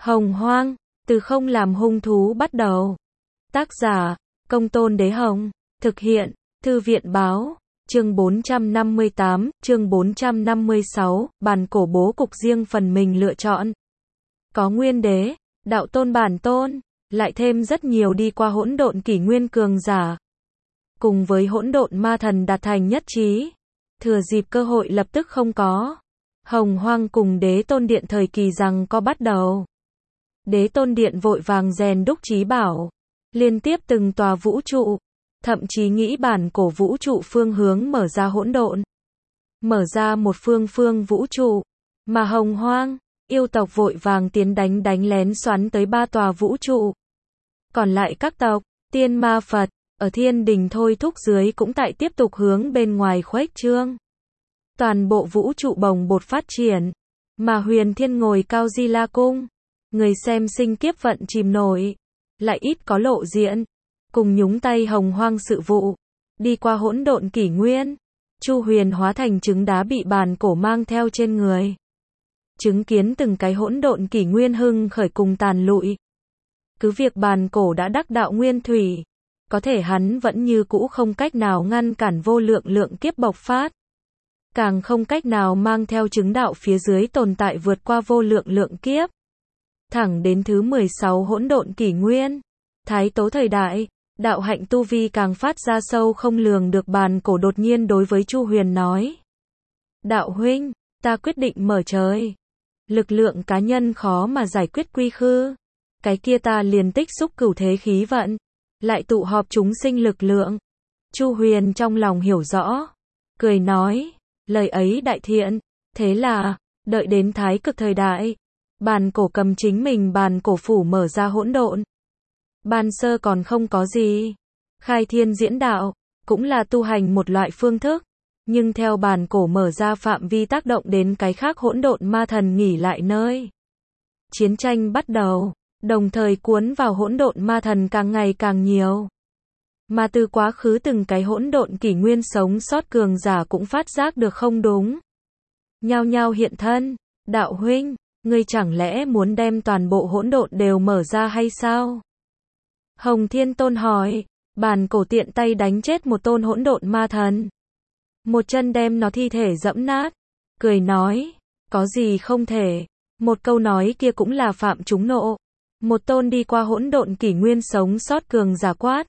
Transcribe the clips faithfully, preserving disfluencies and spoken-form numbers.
Hồng Hoang, từ không làm hung thú bắt đầu. Tác giả, Công Tôn Đế Hồng. Thực hiện, Thư viện Báo. Chương bốn trăm năm mươi tám, chương bốn trăm năm mươi sáu, bàn cổ bố cục riêng phần mình lựa chọn. Có Nguyên Đế, Đạo Tôn Bản Tôn, lại thêm rất nhiều đi qua hỗn độn kỷ nguyên cường giả. Cùng với hỗn độn ma thần đạt thành nhất trí. Thừa dịp cơ hội lập tức không có. Hồng Hoang cùng Đế Tôn Điện thời kỳ rằng có bắt đầu. Đế Tôn Điện vội vàng rèn đúc trí bảo. Liên tiếp từng tòa vũ trụ. Thậm chí nghĩ bản cổ vũ trụ phương hướng mở ra hỗn độn. Mở ra một phương phương vũ trụ. Mà Hồng Hoang, yêu tộc vội vàng tiến đánh đánh lén xoắn tới ba tòa vũ trụ. Còn lại các tộc, tiên ma Phật, ở thiên đình thôi thúc dưới cũng tại tiếp tục hướng bên ngoài khuếch trương. Toàn bộ vũ trụ bồng bột phát triển. Mà Huyền Thiên ngồi cao Di La Cung. Người xem sinh kiếp vận chìm nổi. Lại ít có lộ diện. Cùng nhúng tay Hồng Hoang sự vụ. Đi qua hỗn độn kỷ nguyên. Chu Huyền hóa thành trứng đá bị bàn cổ mang theo trên người. Chứng kiến từng cái hỗn độn kỷ nguyên hưng khởi cùng tàn lụi. Cứ việc bàn cổ đã đắc đạo nguyên thủy. Có thể hắn vẫn như cũ không cách nào ngăn cản vô lượng lượng kiếp bộc phát. Càng không cách nào mang theo chứng đạo phía dưới tồn tại vượt qua vô lượng lượng kiếp. Thẳng đến thứ mười sáu hỗn độn kỷ nguyên. Thái Tố thời đại, đạo hạnh tu vi càng phát ra sâu không lường được, bàn cổ đột nhiên đối với Chu Huyền nói. Đạo huynh, ta quyết định mở trời. Lực lượng cá nhân khó mà giải quyết quy khư. Cái kia ta liền tích xúc cửu thế khí vận. Lại tụ họp chúng sinh lực lượng. Chu Huyền trong lòng hiểu rõ. Cười nói, lời ấy đại thiện. Thế là, đợi đến thái cực thời đại. Bàn cổ cầm chính mình bàn cổ phủ mở ra hỗn độn. Ban sơ còn không có gì. Khai thiên diễn đạo, cũng là tu hành một loại phương thức. Nhưng theo bàn cổ mở ra phạm vi tác động đến cái khác hỗn độn ma thần nghỉ lại nơi. Chiến tranh bắt đầu, đồng thời cuốn vào hỗn độn ma thần càng ngày càng nhiều. Mà từ quá khứ từng cái hỗn độn kỷ nguyên sống sót cường giả cũng phát giác được không đúng. Nhao nhao hiện thân, đạo huynh, ngươi chẳng lẽ muốn đem toàn bộ hỗn độn đều mở ra hay sao? Hồng Thiên Tôn hỏi, bàn cổ tiện tay đánh chết một tôn hỗn độn ma thần. Một chân đem nó thi thể dẫm nát, cười nói, có gì không thể. Một câu nói kia cũng là phạm chúng nộ. Một tôn đi qua hỗn độn kỷ nguyên sống sót cường giả quát.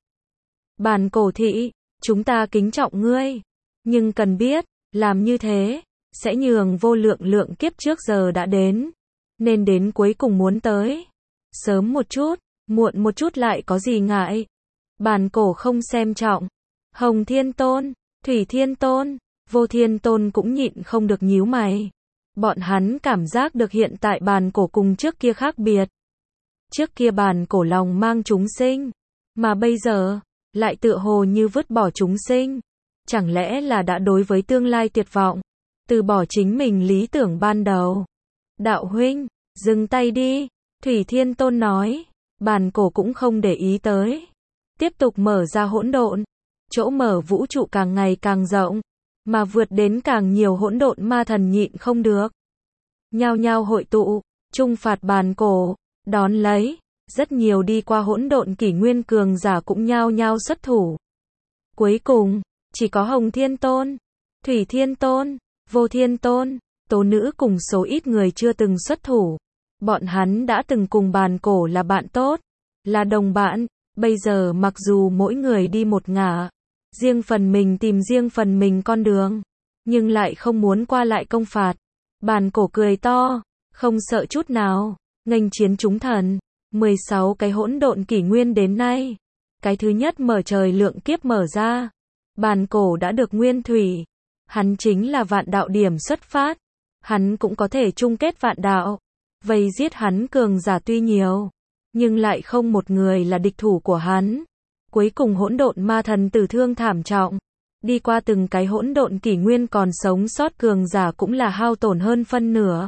Bàn cổ thị, chúng ta kính trọng ngươi. Nhưng cần biết, làm như thế, sẽ nhường vô lượng lượng kiếp trước giờ đã đến. Nên đến cuối cùng muốn tới. Sớm một chút, muộn một chút lại có gì ngại. Bàn cổ không xem trọng. Hồng Thiên Tôn, Thủy Thiên Tôn, Vô Thiên Tôn cũng nhịn không được nhíu mày. Bọn hắn cảm giác được hiện tại bàn cổ cùng trước kia khác biệt. Trước kia bàn cổ lòng mang chúng sinh. Mà bây giờ, lại tựa hồ như vứt bỏ chúng sinh. Chẳng lẽ là đã đối với tương lai tuyệt vọng. Từ bỏ chính mình lý tưởng ban đầu. Đạo huynh, dừng tay đi. Thủy Thiên Tôn nói. Bàn cổ cũng không để ý tới. Tiếp tục mở ra hỗn độn. Chỗ mở vũ trụ càng ngày càng rộng. Mà vượt đến càng nhiều hỗn độn ma thần nhịn không được. Nhao nhao hội tụ. Trung phạt bàn cổ. Đón lấy. Rất nhiều đi qua hỗn độn kỷ nguyên cường giả cũng nhao nhao xuất thủ. Cuối cùng, chỉ có Hồng Thiên Tôn, Thủy Thiên Tôn, Vô Thiên Tôn, Tố Nữ cùng số ít người chưa từng xuất thủ. Bọn hắn đã từng cùng bàn cổ là bạn tốt, là đồng bạn. Bây giờ mặc dù mỗi người đi một ngả, riêng phần mình tìm riêng phần mình con đường, nhưng lại không muốn qua lại công phạt. Bàn cổ cười to, không sợ chút nào, nghênh chiến chúng thần. mười sáu cái hỗn độn kỷ nguyên đến nay. Cái thứ nhất mở trời lượng kiếp mở ra. Bàn cổ đã được nguyên thủy. Hắn chính là vạn đạo điểm xuất phát. Hắn cũng có thể chung kết vạn đạo. Vây giết hắn cường giả tuy nhiều. Nhưng lại không một người là địch thủ của hắn. Cuối cùng hỗn độn ma thần tử thương thảm trọng. Đi qua từng cái hỗn độn kỷ nguyên còn sống sót cường giả cũng là hao tổn hơn phân nửa.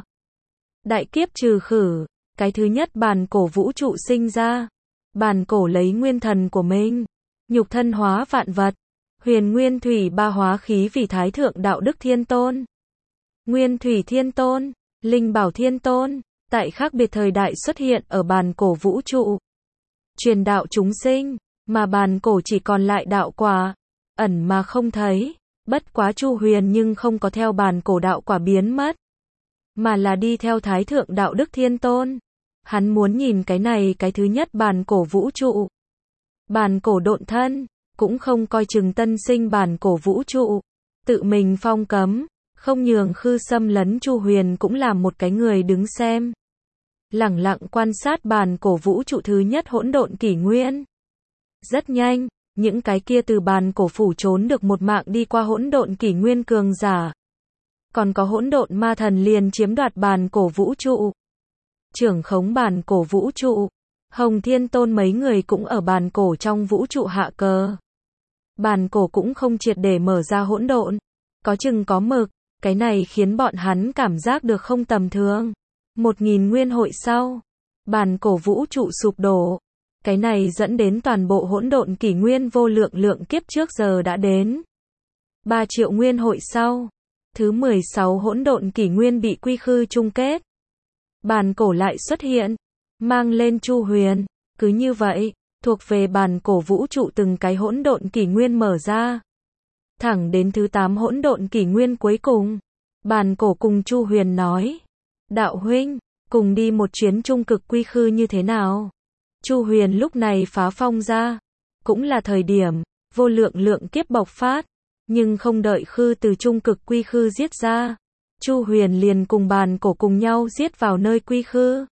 Đại kiếp trừ khử. Cái thứ nhất bàn cổ vũ trụ sinh ra. Bàn cổ lấy nguyên thần của mình. Nhục thân hóa vạn vật. Huyền Nguyên Thủy ba hóa khí vì Thái Thượng Đạo Đức Thiên Tôn. Nguyên Thủy Thiên Tôn. Linh Bảo Thiên Tôn. tại khác biệt thời đại xuất hiện ở bàn cổ vũ trụ. Truyền đạo chúng sinh, mà bàn cổ chỉ còn lại đạo quả, ẩn mà không thấy. Bất quá Chu Huyền nhưng không có theo bàn cổ đạo quả biến mất, mà là đi theo Thái Thượng Đạo Đức Thiên Tôn. Hắn muốn nhìn cái này cái thứ nhất bàn cổ vũ trụ. Bàn cổ độn thân, cũng không coi chừng tân sinh bàn cổ vũ trụ. Tự mình phong cấm, không nhường khư xâm lấn. Chu Huyền cũng làm một cái người đứng xem. Lẳng lặng quan sát bàn cổ vũ trụ thứ nhất hỗn độn kỷ nguyên. Rất nhanh, những cái kia từ bàn cổ phủ trốn được một mạng đi qua hỗn độn kỷ nguyên cường giả. Còn có hỗn độn ma thần liền chiếm đoạt bàn cổ vũ trụ. Trưởng khống bàn cổ vũ trụ. Hồng Thiên Tôn mấy người cũng ở bàn cổ trong vũ trụ hạ cờ. Bàn cổ cũng không triệt để mở ra hỗn độn. Có chừng có mực, cái này khiến bọn hắn cảm giác được không tầm thường. Một nghìn nguyên hội sau, bàn cổ vũ trụ sụp đổ. Cái này dẫn đến toàn bộ hỗn độn kỷ nguyên vô lượng lượng kiếp trước giờ đã đến. Ba triệu nguyên hội sau, thứ mười sáu hỗn độn kỷ nguyên bị quy khư chung kết. Bàn cổ lại xuất hiện, mang lên Chu Huyền. Cứ như vậy, thuộc về bàn cổ vũ trụ từng cái hỗn độn kỷ nguyên mở ra. Thẳng đến thứ tám hỗn độn kỷ nguyên cuối cùng, bàn cổ cùng Chu Huyền nói: đạo huynh, cùng đi một chuyến trung cực quy khư như thế nào? Chu Huyền lúc này phá phong ra, cũng là thời điểm vô lượng lượng kiếp bộc phát, nhưng không đợi khư từ trung cực quy khư giết ra, Chu Huyền liền cùng bàn cổ cùng nhau giết vào nơi quy khư.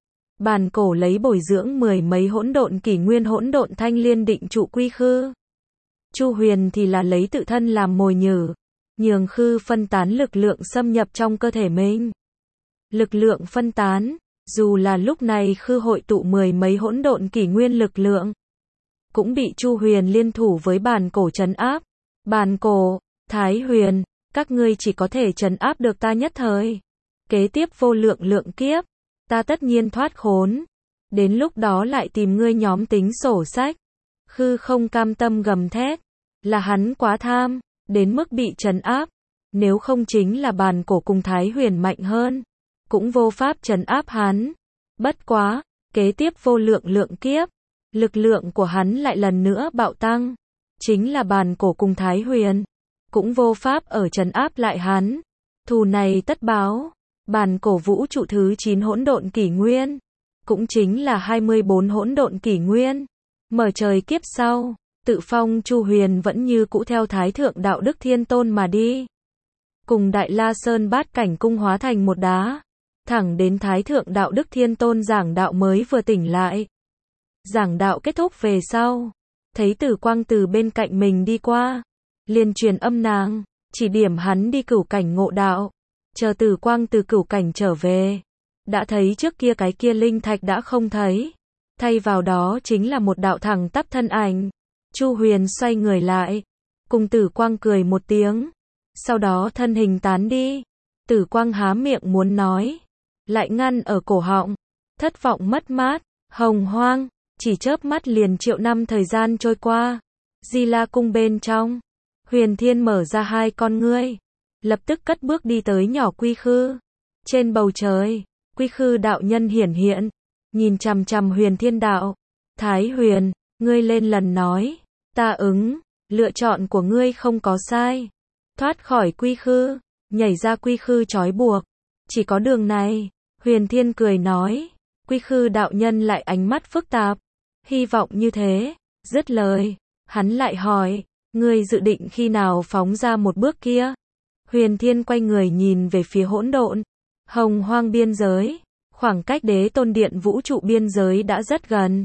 Bàn cổ lấy bồi dưỡng mười mấy hỗn độn kỷ nguyên hỗn độn thanh liên định trụ quy khư. Chu Huyền thì là lấy tự thân làm mồi nhử, nhường khư phân tán lực lượng xâm nhập trong cơ thể mình. Lực lượng phân tán, dù là lúc này khư hội tụ mười mấy hỗn độn kỷ nguyên lực lượng, cũng bị Chu Huyền liên thủ với bàn cổ trấn áp. Bàn cổ, Thái Huyền, các ngươi chỉ có thể trấn áp được ta nhất thời. Kế tiếp vô lượng lượng kiếp, ta tất nhiên thoát khốn. Đến lúc đó lại tìm ngươi nhóm tính sổ sách. Khư không cam tâm gầm thét, là hắn quá tham, đến mức bị trấn áp. Nếu không chính là bàn cổ cùng Thái Huyền mạnh hơn, cũng vô pháp trấn áp hắn. Bất quá, kế tiếp vô lượng lượng kiếp, lực lượng của hắn lại lần nữa bạo tăng. Chính là bàn cổ cùng Thái Huyền, cũng vô pháp ở trấn áp lại hắn. Thù này tất báo. Bàn cổ vũ trụ thứ chín hỗn độn kỷ nguyên, cũng chính là hai mươi bốn hỗn độn kỷ nguyên. Mở trời kiếp sau, tự phong Chu Huyền vẫn như cũ theo Thái Thượng Đạo Đức Thiên Tôn mà đi. Cùng Đại La Sơn Bát Cảnh Cung hóa thành một đá, thẳng đến Thái Thượng Đạo Đức Thiên Tôn giảng đạo mới vừa tỉnh lại. Giảng đạo kết thúc về sau, thấy Tử Quang từ bên cạnh mình đi qua, liền truyền âm nàng, chỉ điểm hắn đi cửu cảnh ngộ đạo. Chờ Tử Quang từ cửu cảnh trở về, đã thấy trước kia cái kia linh thạch đã không thấy, thay vào đó chính là một đạo thẳng tắp thân ảnh. Chu Huyền xoay người lại, cùng Tử Quang cười một tiếng, sau đó thân hình tán đi. Tử Quang há miệng muốn nói, lại ngăn ở cổ họng, thất vọng mất mát. Hồng Hoang, chỉ chớp mắt liền triệu năm thời gian trôi qua. Di La cung bên trong, Huyền Thiên mở ra hai con ngươi, lập tức cất bước đi tới nhỏ quy khư. Trên bầu trời, quy khư đạo nhân hiển hiện, nhìn chằm chằm Huyền Thiên đạo. Thái Huyền, ngươi lên lần nói, ta ứng, lựa chọn của ngươi không có sai. Thoát khỏi quy khư, nhảy ra quy khư trói buộc, chỉ có đường này. Huyền Thiên cười nói. Quy khư đạo nhân lại ánh mắt phức tạp, hy vọng như thế. Dứt lời, hắn lại hỏi, ngươi dự định khi nào phóng ra một bước kia? Huyền Thiên quay người nhìn về phía hỗn độn, hồng hoang biên giới, khoảng cách đế tôn điện vũ trụ biên giới đã rất gần.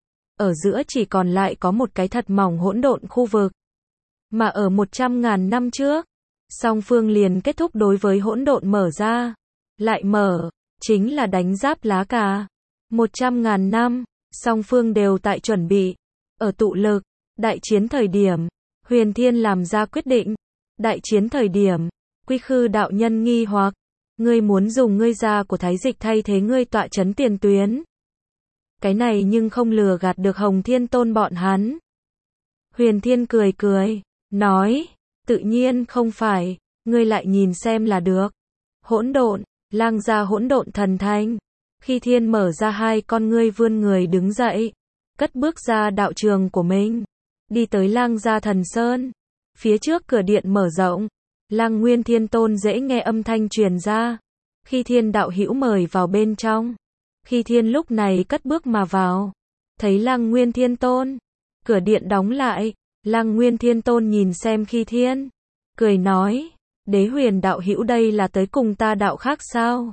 Ở giữa chỉ còn lại có một cái thật mỏng hỗn độn khu vực. Mà ở một trăm ngàn năm trước, song phương liền kết thúc đối với hỗn độn mở ra. Lại mở, chính là đánh giáp lá cà. Một trăm ngàn năm, song phương đều tại chuẩn bị. Ở tụ lực, đại chiến thời điểm, Huyền Thiên làm ra quyết định. Đại chiến thời điểm, quy khư đạo nhân nghi hoặc, ngươi muốn dùng ngươi gia của Thái Dịch thay thế ngươi tọa chấn tiền tuyến. Cái này nhưng không lừa gạt được Hồng Thiên Tôn bọn hắn. Huyền Thiên cười cười, nói, tự nhiên không phải, ngươi lại nhìn xem là được. Hỗn độn, lang gia hỗn độn thần thanh, Khi Thiên mở ra hai con ngươi vươn người đứng dậy, cất bước ra đạo trường của mình, đi tới Lang Gia Thần Sơn. Phía trước cửa điện mở rộng, Lang Nguyên Thiên Tôn dễ nghe âm thanh truyền ra. Khi Thiên đạo hữu mời vào bên trong. Khi Thiên lúc này cất bước mà vào, thấy Lang Nguyên Thiên Tôn, cửa điện đóng lại, Lang Nguyên Thiên Tôn nhìn xem Khi Thiên, cười nói, Đế Huyền đạo hữu đây là tới cùng ta đạo khác sao?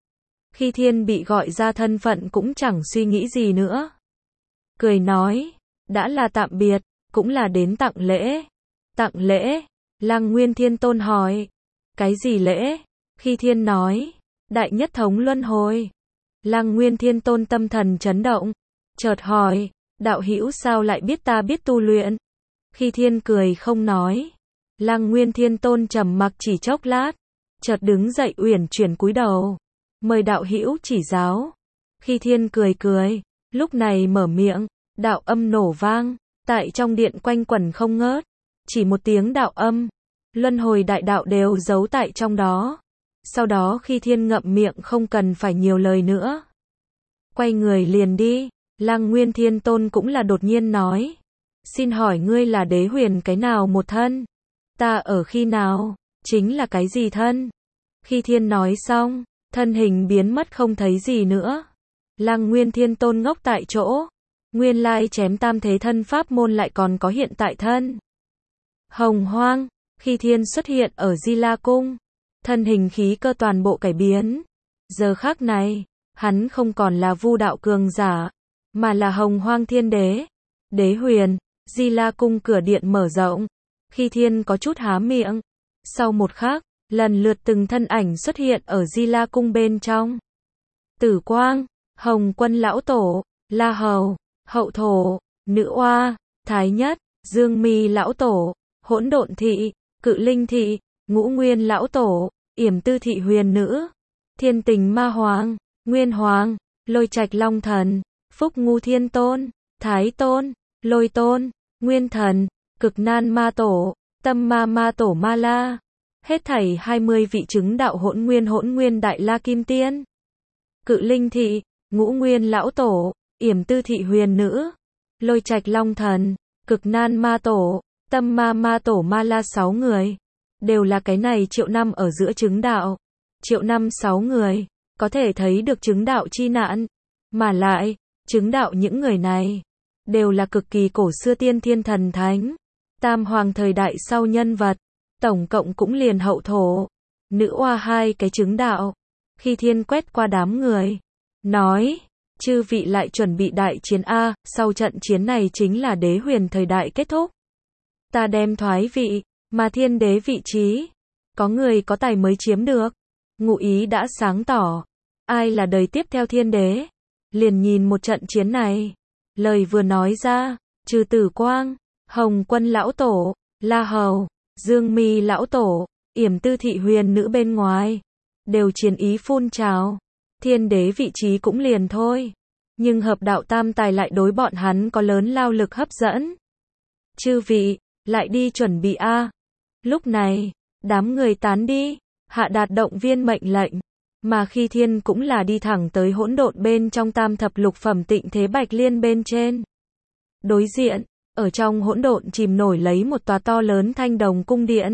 Khi Thiên bị gọi ra thân phận cũng chẳng suy nghĩ gì nữa. Cười nói, đã là tạm biệt, cũng là đến tặng lễ. Tặng lễ? Lang Nguyên Thiên Tôn hỏi, cái gì lễ? Khi Thiên nói, Đại Nhất Thống Luân Hồi. Lang Nguyên Thiên Tôn tâm thần chấn động, chợt hỏi, đạo hữu sao lại biết ta biết tu luyện? Khi Thiên cười không nói. Lang Nguyên Thiên Tôn trầm mặc chỉ chốc lát, chợt đứng dậy uyển chuyển cúi đầu, mời đạo hữu chỉ giáo. Khi Thiên cười cười, lúc này mở miệng, đạo âm nổ vang, tại trong điện quanh quẩn không ngớt, chỉ một tiếng đạo âm, luân hồi đại đạo đều giấu tại trong đó. Sau đó Khi Thiên ngậm miệng không cần phải nhiều lời nữa, quay người liền đi. Lang Nguyên Thiên Tôn cũng là đột nhiên nói, xin hỏi ngươi là Đế Huyền cái nào một thân? Ta ở khi nào? Chính là cái gì thân? Khi Thiên nói xong, thân hình biến mất không thấy gì nữa. Lang Nguyên Thiên Tôn ngốc tại chỗ, nguyên lai chém tam thế thân pháp môn lại còn có hiện tại thân. Hồng Hoang, Khi Thiên xuất hiện ở Di La Cung, thân hình khí cơ toàn bộ cải biến. Giờ khắc này, hắn không còn là Vu đạo cường giả, mà là Hồng Hoang Thiên Đế. Đế Huyền, Di La Cung cửa điện mở rộng. Khi Thiên có chút há miệng. Sau một khắc, lần lượt từng thân ảnh xuất hiện ở Di La Cung bên trong. Tử Quang, Hồng Quân Lão Tổ, La Hầu, Hậu Thổ, Nữ Oa, Thái Nhất, Dương Mi Lão Tổ, Hỗn Độn Thị, Cự Linh Thị, Ngũ Nguyên Lão Tổ, Yểm Tư Thị Huyền Nữ, Thiên Tình Ma Hoàng, Nguyên Hoàng, Lôi Trạch Long Thần, Phúc Ngu Thiên Tôn, Thái Tôn, Lôi Tôn, Nguyên Thần, Cực Nan Ma Tổ, Tâm Ma Ma Tổ Ma La. Hết thảy hai mươi vị chứng đạo hỗn nguyên hỗn nguyên đại la kim tiên. Cự Linh Thị, Ngũ Nguyên Lão Tổ, Yểm Tư Thị Huyền Nữ, Lôi Trạch Long Thần, Cực Nan Ma Tổ, Tâm Ma Ma Tổ Ma La sáu người. Đều là cái này triệu năm ở giữa chứng đạo. Triệu năm sáu người, có thể thấy được chứng đạo chi nạn. Mà lại, chứng đạo những người này, đều là cực kỳ cổ xưa tiên thiên thần thánh. Tam hoàng thời đại sau nhân vật, tổng cộng cũng liền Hậu Thổ, Nữ Oa hai cái chứng đạo. Khi Thiên quét qua đám người, nói, chư vị lại chuẩn bị đại chiến A, sau trận chiến này chính là Đế Huyền thời đại kết thúc. Ta đem thoái vị, mà Thiên Đế vị trí, có người có tài mới chiếm được. Ngụ ý đã sáng tỏ, ai là đời tiếp theo Thiên Đế, liền nhìn một trận chiến này. Lời vừa nói ra, trừ Tử Quang, Hồng Quân Lão Tổ, La Hầu, Dương Mi Lão Tổ, Yểm Tư Thị Huyền Nữ bên ngoài, đều chiến ý phun trào. Thiên Đế vị trí cũng liền thôi, nhưng hợp đạo tam tài lại đối bọn hắn có lớn lao lực hấp dẫn. Chư vị, lại đi chuẩn bị A. Lúc này, đám người tán đi, hạ đạt động viên mệnh lệnh, mà Khi Thiên cũng là đi thẳng tới hỗn độn bên trong tam thập lục phẩm tịnh thế Bạch Liên bên trên. Đối diện, ở trong hỗn độn chìm nổi lấy một tòa to lớn thanh đồng cung điện.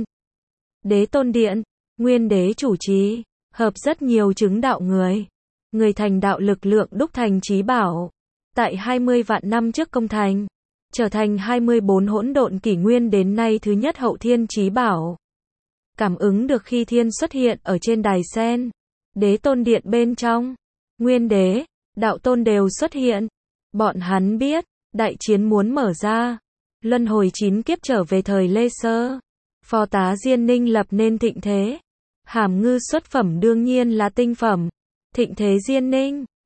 Đế Tôn Điện, Nguyên Đế chủ trì, hợp rất nhiều chứng đạo người. Người thành đạo lực lượng đúc thành chí bảo. Tại hai mươi vạn năm trước công thành, trở thành hai mươi bốn hỗn độn kỷ nguyên đến nay thứ nhất hậu thiên chí bảo. Cảm ứng được Khi Thiên xuất hiện ở trên đài sen, Đế Tôn Điện bên trong, Nguyên Đế, Đạo Tôn đều xuất hiện. Bọn hắn biết, đại chiến muốn mở ra. Luân hồi chín kiếp trở về thời Lê Sơ. Phó tá Diên Ninh lập nên thịnh thế. Hàm Ngư xuất phẩm đương nhiên là tinh phẩm. Thịnh thế Diên Ninh,